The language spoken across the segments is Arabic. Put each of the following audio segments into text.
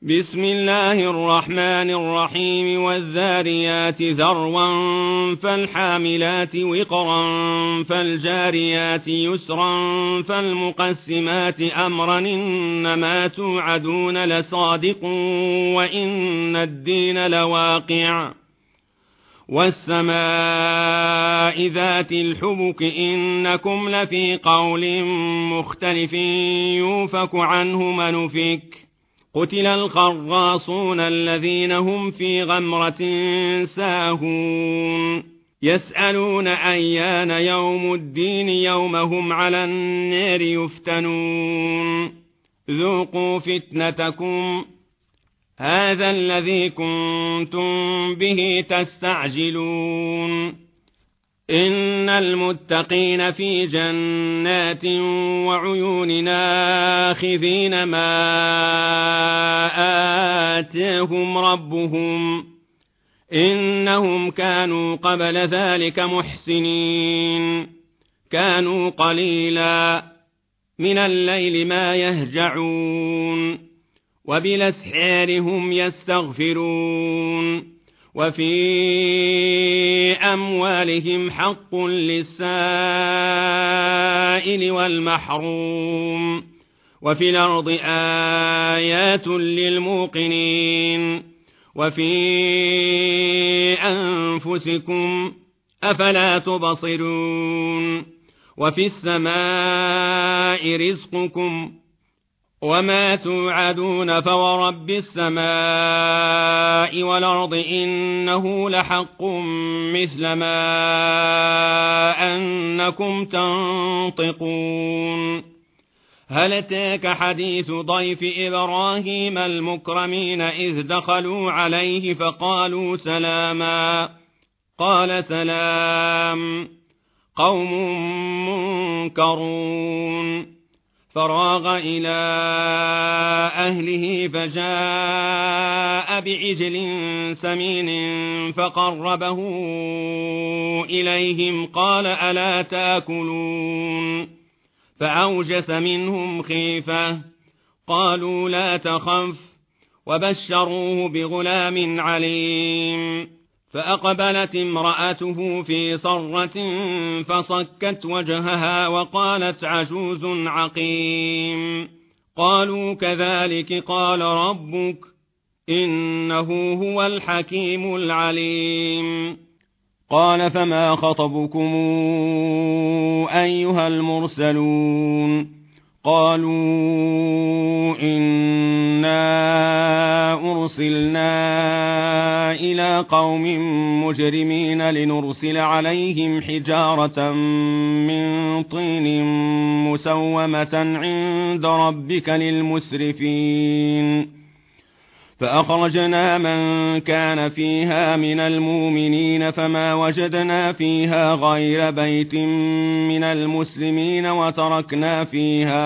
بسم الله الرحمن الرحيم والذاريات ذروا فالحاملات وقرا فالجاريات يسرا فالمقسمات أمرا إنما توعدون لصادق وإن الدين لواقع والسماء ذات الحبك إنكم لفي قول مختلف يوفك عنه من أفك قتل الخراصون الذين هم في غمرة ساهون يسألون أيان يوم الدين يوم هم على النار يفتنون ذوقوا فتنتكم هذا الذي كنتم به تستعجلون إن المتقين في جنات وعيون آخذين ما آتاهم ربهم إنهم كانوا قبل ذلك محسنين كانوا قليلا من الليل ما يهجعون وبالأسحار هم يستغفرون وفي أموالهم حق للسائل والمحروم وفي الأرض آيات للموقنين وفي أنفسكم أفلا تبصرون وفي السماء رزقكم وما توعدون فورب السماء والأرض إنه لحق مثل ما أنكم تنطقون هل أتاك حديث ضيف إبراهيم المكرمين إذ دخلوا عليه فقالوا سلاما قال سلام قوم منكرون فراغ إلى أهله فجاء بعجل سمين فقربه إليهم قال ألا تأكلون فأوجس منهم خيفة قالوا لا تخف وبشروه بغلام عليم فأقبلت امرأته في صرة فصكت وجهها وقالت عجوز عقيم قالوا كذلك قال ربك إنه هو الحكيم العليم قال فما خطبكم أيها المرسلون قالوا إنا أرسلنا إلى قوم مجرمين لنرسل عليهم حجارة من طين مسومة عند ربك للمسرفين فأخرجنا من كان فيها من المؤمنين فما وجدنا فيها غير بيت من المسلمين وتركنا فيها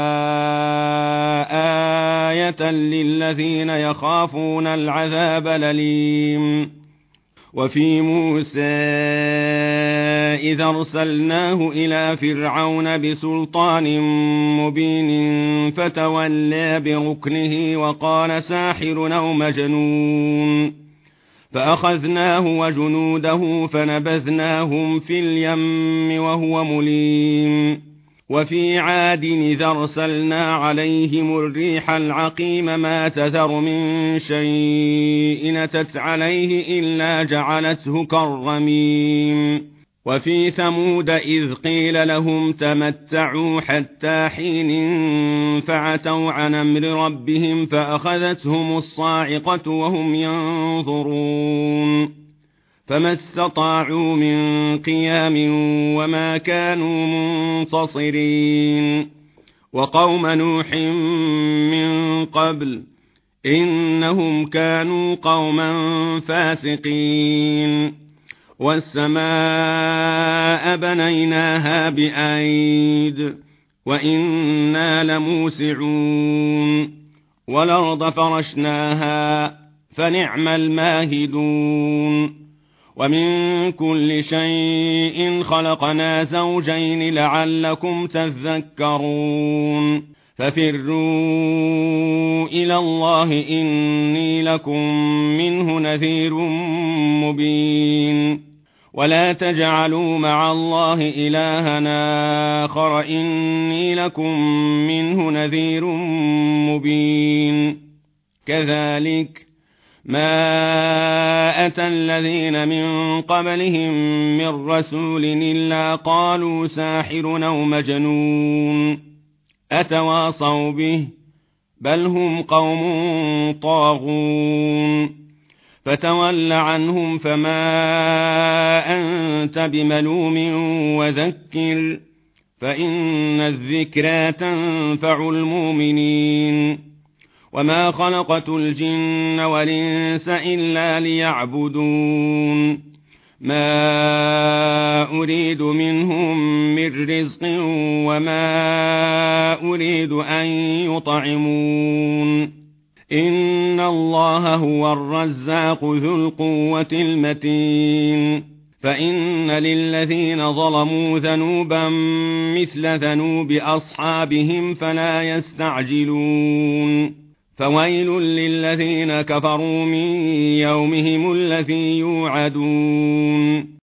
آية للذين يخافون العذاب الأليم وفي موسى إذا أرسلناه إلى فرعون بسلطان مبين فتولى بركنه وقال ساحر أو مجنون فأخذناه وجنوده فنبذناهم في اليم وهو مليم وفي عاد إذا أرسلنا عليهم الريح العقيم ما تذر من شيء أتت عليه إلا جعلته كالرميم وفي ثمود إذ قيل لهم تمتعوا حتى حين فعتوا عن أمر ربهم فأخذتهم الصاعقة وهم ينظرون فما استطاعوا من قيام وما كانوا منتصرين وقوم نوح من قبل إنهم كانوا قوما فاسقين والسماء بنيناها بأيد وإنا لموسعون والأرض فرشناها فنعم الماهدون ومن كل شيء خلقنا زوجين لعلكم تذكرون ففروا إلى الله إني لكم منه نذير مبين ولا تجعلوا مع الله إلها آخر إني لكم منه نذير مبين كذلك ما أتى الذين من قبلهم من رسول إلا قالوا ساحر أو مجنون أتواصوا به بل هم قوم طاغون فتول عنهم فما أنت بملوم وذكر فإن الذكرى تنفع المؤمنين وما خلقت الجن والإنس إلا ليعبدون ما أريد منهم من رزق وما أريد أن يطعمون إن الله هو الرزاق ذو القوة المتين فإن للذين ظلموا ذنوبا مثل ذنوب أصحابهم فلا يستعجلون فويل للذين كفروا من يومهم الذي يوعدون